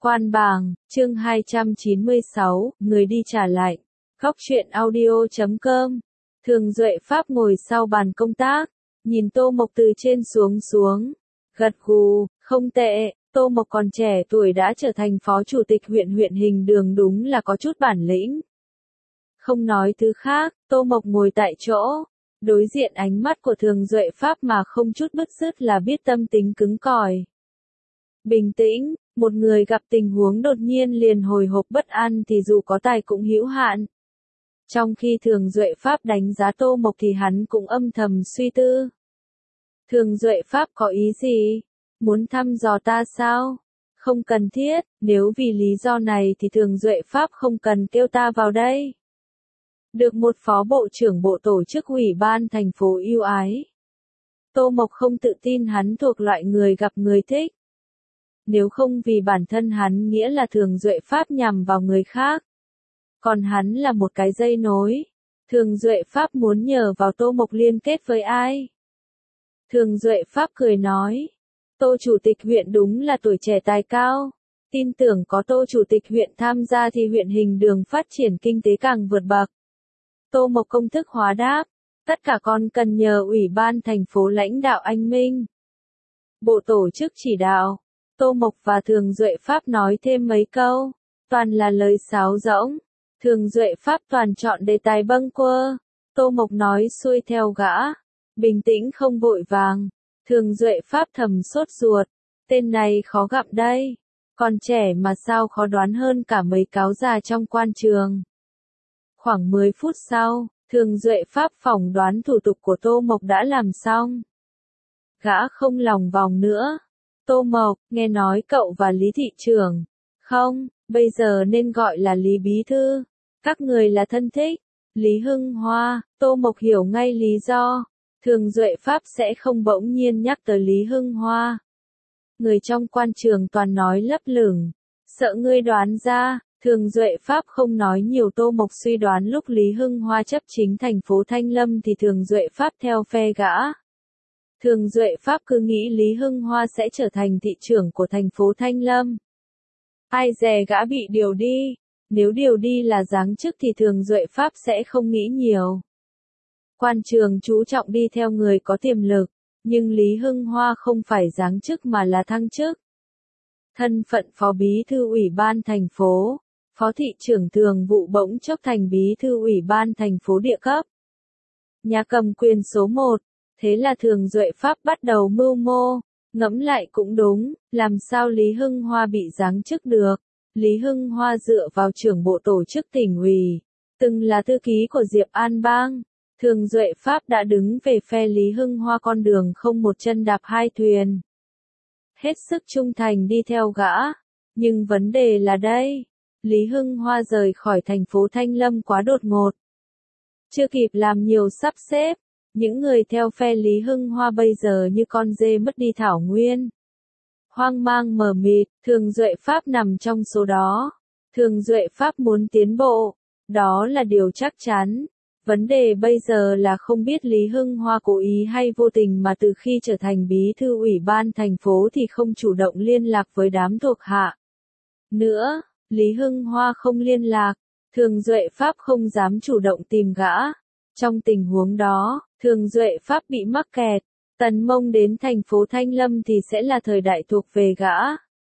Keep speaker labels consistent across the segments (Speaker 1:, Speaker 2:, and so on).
Speaker 1: Quan bàng, chương 296, người đi trả lại. Góc truyện audio.com. Thường Duệ Pháp ngồi sau bàn công tác, nhìn Tô Mộc từ trên xuống, gật gù, không tệ, Tô Mộc còn trẻ tuổi đã trở thành phó chủ tịch huyện Hình Đường, đúng là có chút bản lĩnh. Không nói thứ khác, Tô Mộc ngồi tại chỗ, đối diện ánh mắt của Thường Duệ Pháp mà không chút bứt rứt là biết tâm tính cứng cỏi. Bình tĩnh, một người gặp tình huống đột nhiên liền hồi hộp bất an thì dù có tài cũng hữu hạn. Trong khi Thường Duệ Pháp đánh giá Tô Mộc thì hắn cũng âm thầm suy tư. Thường Duệ Pháp có ý gì? Muốn thăm dò ta sao? Không cần thiết, nếu vì lý do này thì Thường Duệ Pháp không cần kêu ta vào đây. Được một phó bộ trưởng bộ tổ chức ủy ban thành phố ưu ái. Tô Mộc không tự tin hắn thuộc loại người gặp người thích. Nếu không vì bản thân hắn nghĩa là Thường Duệ Pháp nhằm vào người khác. Còn hắn là một cái dây nối. Thường Duệ Pháp muốn nhờ vào Tô Mộc liên kết với ai? Thường Duệ Pháp cười nói. Tô Chủ tịch huyện đúng là tuổi trẻ tài cao. Tin tưởng có Tô Chủ tịch huyện tham gia thì huyện Hình Đường phát triển kinh tế càng vượt bậc. Tô Mộc công thức hóa đáp. Tất cả con cần nhờ ủy ban thành phố lãnh đạo anh minh. Bộ tổ chức chỉ đạo. Tô Mộc và Thường Duệ Pháp nói thêm mấy câu. Toàn là lời sáo rỗng. Thường Duệ Pháp toàn chọn đề tài bâng quơ. Tô Mộc nói xuôi theo gã. Bình tĩnh không vội vàng. Thường Duệ Pháp thầm sốt ruột. Tên này khó gặp đây. Còn trẻ mà sao khó đoán hơn cả mấy cáo già trong quan trường. Khoảng 10 phút sau, Thường Duệ Pháp phỏng đoán thủ tục của Tô Mộc đã làm xong. Gã không lòng vòng nữa. Tô Mộc, nghe nói cậu và Lý thị trưởng. Không, bây giờ nên gọi là Lý bí thư. Các người là thân thích. Lý Hưng Hoa, Tô Mộc hiểu ngay lý do. Thường Duệ Pháp sẽ không bỗng nhiên nhắc tới Lý Hưng Hoa. Người trong quan trường toàn nói lấp lửng. Sợ ngươi đoán ra, Thường Duệ Pháp không nói nhiều. Tô Mộc suy đoán lúc Lý Hưng Hoa chấp chính thành phố Thanh Lâm thì Thường Duệ Pháp theo phe gã. Thường Duệ Pháp cứ nghĩ Lý Hưng Hoa sẽ trở thành thị trưởng của thành phố Thanh Lâm. Ai dè gã bị điều đi. Nếu điều đi là giáng chức thì Thường Duệ Pháp sẽ không nghĩ nhiều. Quan trường chú trọng đi theo người có tiềm lực, nhưng Lý Hưng Hoa không phải giáng chức mà là thăng chức. Thân phận phó bí thư ủy ban thành phố, phó thị trưởng thường vụ bỗng chốc thành bí thư ủy ban thành phố địa cấp. Nhà cầm quyền số 1, thế là Thường Duệ Pháp bắt đầu mưu mô, ngẫm lại cũng đúng, làm sao Lý Hưng Hoa bị giáng chức được. Lý Hưng Hoa dựa vào trưởng bộ tổ chức tỉnh ủy, từng là thư ký của Diệp An Bang. Thường Duệ Pháp đã đứng về phe Lý Hưng Hoa, con đường không một chân đạp hai thuyền. Hết sức trung thành đi theo gã. Nhưng vấn đề là đây, Lý Hưng Hoa rời khỏi thành phố Thanh Lâm quá đột ngột. Chưa kịp làm nhiều sắp xếp, những người theo phe Lý Hưng Hoa bây giờ như con dê mất đi thảo nguyên. Hoang mang mờ mịt, Thường Duệ Pháp nằm trong số đó. Thường Duệ Pháp muốn tiến bộ, đó là điều chắc chắn. Vấn đề bây giờ là không biết Lý Hưng Hoa cố ý hay vô tình mà từ khi trở thành bí thư ủy ban thành phố thì không chủ động liên lạc với đám thuộc hạ. Nữa, Lý Hưng Hoa không liên lạc, Thường Duệ Pháp không dám chủ động tìm gã. Trong tình huống đó, Thường Duệ Pháp bị mắc kẹt. Tần Mông đến thành phố Thanh Lâm thì sẽ là thời đại thuộc về gã.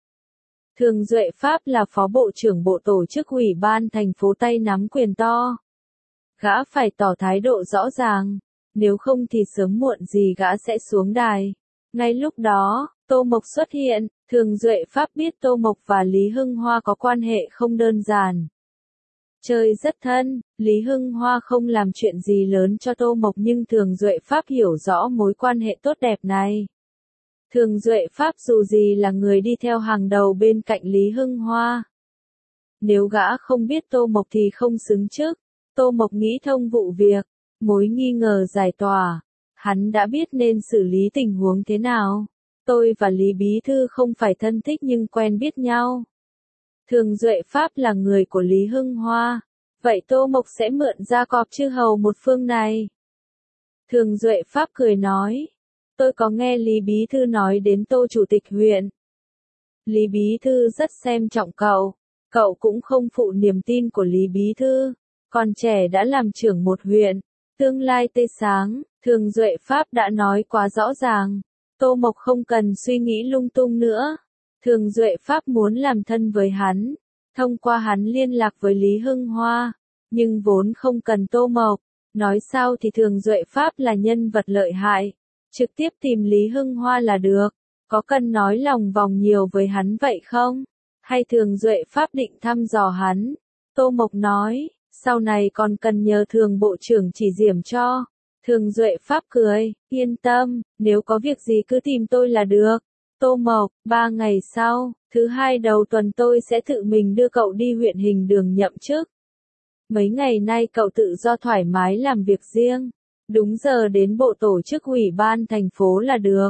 Speaker 1: Thường Duệ Pháp là phó bộ trưởng bộ tổ chức ủy ban thành phố, tay nắm quyền to. Gã phải tỏ thái độ rõ ràng, nếu không thì sớm muộn gì gã sẽ xuống đài. Ngay lúc đó, Tô Mộc xuất hiện. Thường Duệ Pháp biết Tô Mộc và Lý Hưng Hoa có quan hệ không đơn giản. Chơi rất thân, Lý Hưng Hoa không làm chuyện gì lớn cho Tô Mộc nhưng Thường Duệ Pháp hiểu rõ mối quan hệ tốt đẹp này. Thường Duệ Pháp dù gì là người đi theo hàng đầu bên cạnh Lý Hưng Hoa. Nếu gã không biết Tô Mộc thì không xứng chức. Tô Mộc nghĩ thông vụ việc, mối nghi ngờ giải tỏa. Hắn đã biết nên xử lý tình huống thế nào. Tôi và Lý bí thư không phải thân thích nhưng quen biết nhau. Thường Duệ Pháp là người của Lý Hưng Hoa. Vậy Tô Mộc sẽ mượn ra cọp chư hầu một phương này. Thường Duệ Pháp cười nói. Tôi có nghe Lý bí thư nói đến Tô Chủ tịch huyện. Lý Bí Thư rất xem trọng cậu. Cậu cũng không phụ niềm tin của Lý Bí Thư. Còn trẻ đã làm trưởng một huyện. Tương lai tươi sáng, Thường Duệ Pháp đã nói quá rõ ràng. Tô Mộc không cần suy nghĩ lung tung nữa. Thường Duệ Pháp muốn làm thân với hắn. Thông qua hắn liên lạc với Lý Hưng Hoa. Nhưng vốn không cần Tô Mộc. Nói sao thì Thường Duệ Pháp là nhân vật lợi hại. Trực tiếp tìm Lý Hưng Hoa là được. Có cần nói lòng vòng nhiều với hắn vậy không? Hay Thường Duệ Pháp định thăm dò hắn? Tô Mộc nói, sau này còn cần nhờ Thường Bộ trưởng chỉ điểm cho. Thường Duệ Pháp cười, yên tâm, nếu có việc gì cứ tìm tôi là được. Tô Mộc, 3 ngày sau, thứ hai đầu tuần tôi sẽ tự mình đưa cậu đi huyện Hình Đường nhậm chức. Mấy ngày nay cậu tự do thoải mái làm việc riêng. Đúng giờ đến bộ tổ chức ủy ban thành phố là được.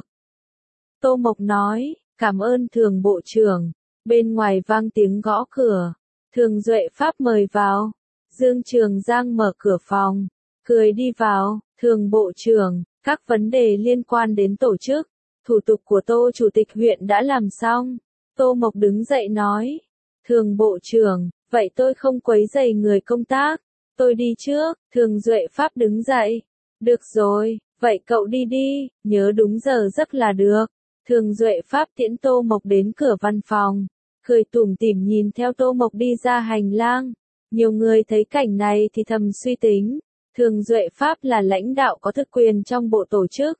Speaker 1: Tô Mộc nói, cảm ơn Thường Bộ trưởng. Bên ngoài vang tiếng gõ cửa. Thường Duệ Pháp mời vào. Dương Trường Giang mở cửa phòng. Cười đi vào, Thường Bộ trưởng, các vấn đề liên quan đến tổ chức. Thủ tục của Tô Chủ tịch huyện đã làm xong. Tô Mộc đứng dậy nói. Thường Bộ trưởng, vậy tôi không quấy rầy người công tác. Tôi đi trước. Thường Duệ Pháp đứng dậy. Được rồi, vậy cậu đi đi, nhớ đúng giờ giấc là được. Thường Duệ Pháp tiễn Tô Mộc đến cửa văn phòng. Cười tủm tỉm nhìn theo Tô Mộc đi ra hành lang. Nhiều người thấy cảnh này thì thầm suy tính. Thường Duệ Pháp là lãnh đạo có thực quyền trong bộ tổ chức.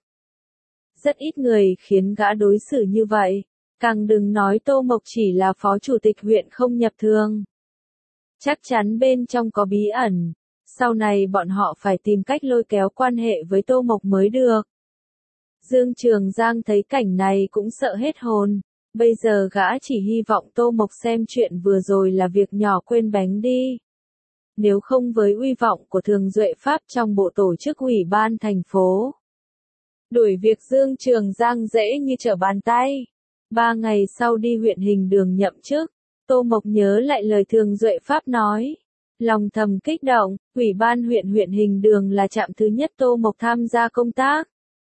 Speaker 1: Rất ít người khiến gã đối xử như vậy. Càng đừng nói Tô Mộc chỉ là phó chủ tịch huyện không nhập thường. Chắc chắn bên trong có bí ẩn. Sau này bọn họ phải tìm cách lôi kéo quan hệ với Tô Mộc mới được. Dương Trường Giang thấy cảnh này cũng sợ hết hồn. Bây giờ gã chỉ hy vọng Tô Mộc xem chuyện vừa rồi là việc nhỏ quên bánh đi. Nếu không với uy vọng của Thường Duệ Pháp trong bộ tổ chức ủy ban thành phố. Đuổi việc Dương Trường Giang dễ như trở bàn tay. 3 ngày sau đi huyện Hình Đường nhậm chức, Tô Mộc nhớ lại lời Thường Duệ Pháp nói. Lòng thầm kích động, ủy ban huyện Hình Đường là trạm thứ nhất Tô Mộc tham gia công tác.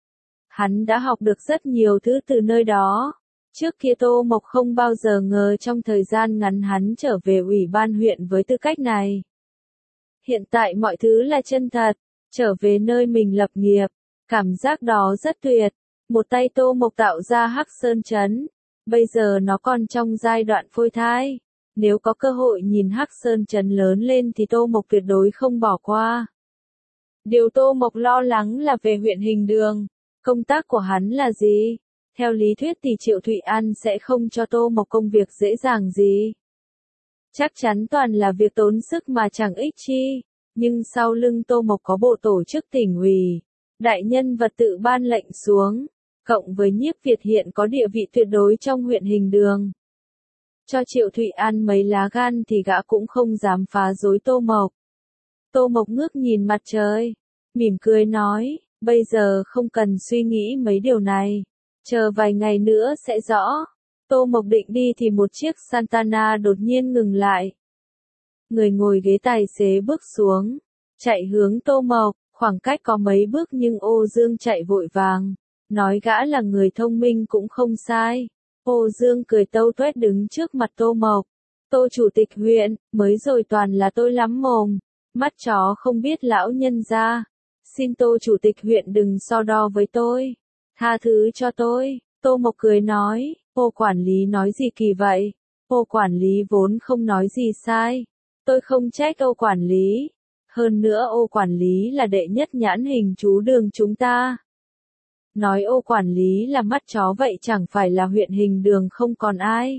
Speaker 1: Hắn đã học được rất nhiều thứ từ nơi đó. Trước kia Tô Mộc không bao giờ ngờ trong thời gian ngắn hắn trở về ủy ban huyện với tư cách này. Hiện tại mọi thứ là chân thật, trở về nơi mình lập nghiệp, cảm giác đó rất tuyệt. Một tay Tô Mộc tạo ra Hắc Sơn Trấn, bây giờ nó còn trong giai đoạn phôi thai. Nếu có cơ hội nhìn Hắc Sơn Trấn lớn lên thì Tô Mộc tuyệt đối không bỏ qua. Điều Tô Mộc lo lắng là về huyện Hình Đường. Công tác của hắn là gì? Theo lý thuyết thì Triệu Thụy An sẽ không cho Tô Mộc công việc dễ dàng gì. Chắc chắn toàn là việc tốn sức mà chẳng ích chi. Nhưng sau lưng Tô Mộc có bộ tổ chức tỉnh ủy. Đại nhân vật tự ban lệnh xuống. Cộng với Nhiếp Việt hiện có địa vị tuyệt đối trong huyện Hình Đường. Cho Triệu Thụy An mấy lá gan thì gã cũng không dám phá rối Tô Mộc. Tô Mộc ngước nhìn mặt trời. Mỉm cười nói, bây giờ không cần suy nghĩ mấy điều này. Chờ vài ngày nữa sẽ rõ. Tô Mộc định đi thì một chiếc Santana đột nhiên ngừng lại. Người ngồi ghế tài xế bước xuống. Chạy hướng Tô Mộc, khoảng cách có mấy bước nhưng Ô Dương chạy vội vàng. Nói gã là người thông minh cũng không sai. Ô Dương cười tâu tuét đứng trước mặt Tô Mộc. Tô Chủ tịch huyện, mới rồi toàn là tôi lắm mồm. Mắt chó không biết lão nhân ra. Xin Tô Chủ tịch huyện đừng so đo với tôi. Tha thứ cho tôi. Tô Mộc cười nói, ô quản lý nói gì kỳ vậy? Ô quản lý vốn không nói gì sai. Tôi không trách ô quản lý. Hơn nữa ô quản lý là đệ nhất nhãn hình chú đường chúng ta. Nói ô quản lý là mắt chó vậy chẳng phải là huyện Hình Đường không còn ai.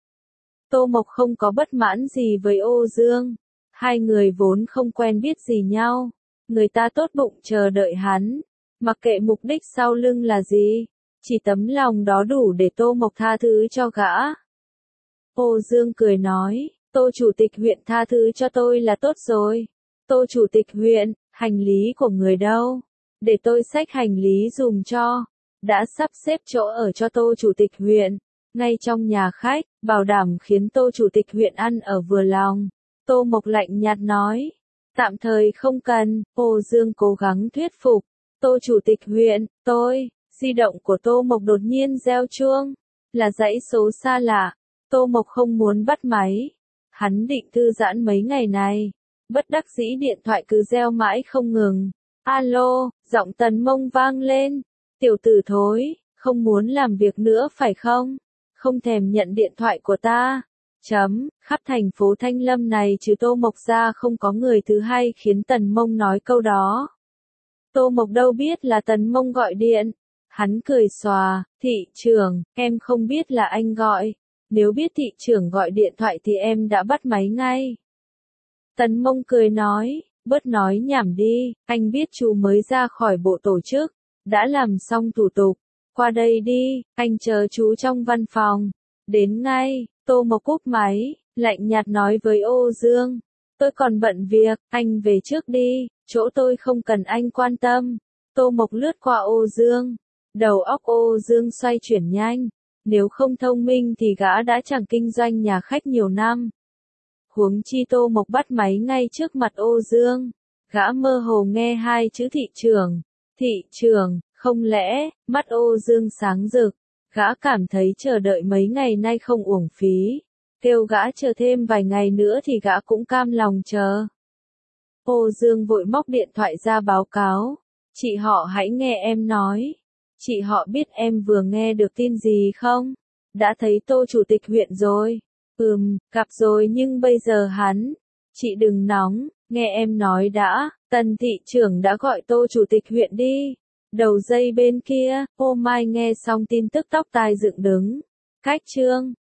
Speaker 1: Tô Mộc không có bất mãn gì với Ô Dương. Hai người vốn không quen biết gì nhau. Người ta tốt bụng chờ đợi hắn. Mặc kệ mục đích sau lưng là gì. Chỉ tấm lòng đó đủ để Tô Mộc tha thứ cho gã. Ô Dương cười nói, Tô Chủ tịch huyện tha thứ cho tôi là tốt rồi. Tô Chủ tịch huyện, hành lý của người đâu? Để tôi xách hành lý dùm cho. Đã sắp xếp chỗ ở cho Tô Chủ tịch huyện. Ngay trong nhà khách, bảo đảm khiến Tô Chủ tịch huyện ăn ở vừa lòng. Tô Mộc lạnh nhạt nói. Tạm thời không cần, Ô Dương cố gắng thuyết phục. Tô Chủ tịch huyện, tôi. Di động của Tô Mộc đột nhiên reo chuông. là dãy số xa lạ. Tô Mộc không muốn bắt máy. Hắn định thư giãn mấy ngày này. Bất đắc dĩ điện thoại cứ reo mãi không ngừng. Alo, giọng Tần Mông vang lên. Tiểu tử thối, không muốn làm việc nữa phải không? Không thèm nhận điện thoại của ta. Khắp thành phố Thanh Lâm này trừ Tô Mộc ra không có người thứ hai khiến Tần Mông nói câu đó. Tô Mộc đâu biết là Tần Mông gọi điện. Hắn cười xòa, thị trưởng, em không biết là anh gọi. Nếu biết thị trưởng gọi điện thoại thì em đã bắt máy ngay. Tần Mông cười nói, bớt nói nhảm đi, anh biết chú mới ra khỏi bộ tổ chức, đã làm xong thủ tục. Qua đây đi, anh chờ chú trong văn phòng. Đến ngay, Tô Mộc cúp máy, lạnh nhạt nói với Ô Dương. Tôi còn bận việc, anh về trước đi, chỗ tôi không cần anh quan tâm. Tô Mộc lướt qua Ô Dương. Đầu óc Ô Dương xoay chuyển nhanh. Nếu không thông minh thì gã đã chẳng kinh doanh nhà khách nhiều năm. Huống chi Tô Mộc bắt máy ngay trước mặt Ô Dương. Gã mơ hồ nghe hai chữ thị trưởng. Thị trưởng, không lẽ, mắt Ô Dương sáng rực. Gã cảm thấy chờ đợi mấy ngày nay không uổng phí. Kêu gã chờ thêm vài ngày nữa thì gã cũng cam lòng chờ. Ô Dương vội móc điện thoại ra báo cáo. Chị họ hãy nghe em nói. Chị họ biết em vừa nghe được tin gì không? Đã thấy Tô chủ tịch huyện rồi. Gặp rồi nhưng bây giờ hắn. Chị đừng nóng, nghe em nói đã. Tần thị trưởng đã gọi Tô chủ tịch huyện đi. Đầu dây bên kia, Ô Mai nghe xong tin tức tóc tai dựng đứng. Cách chương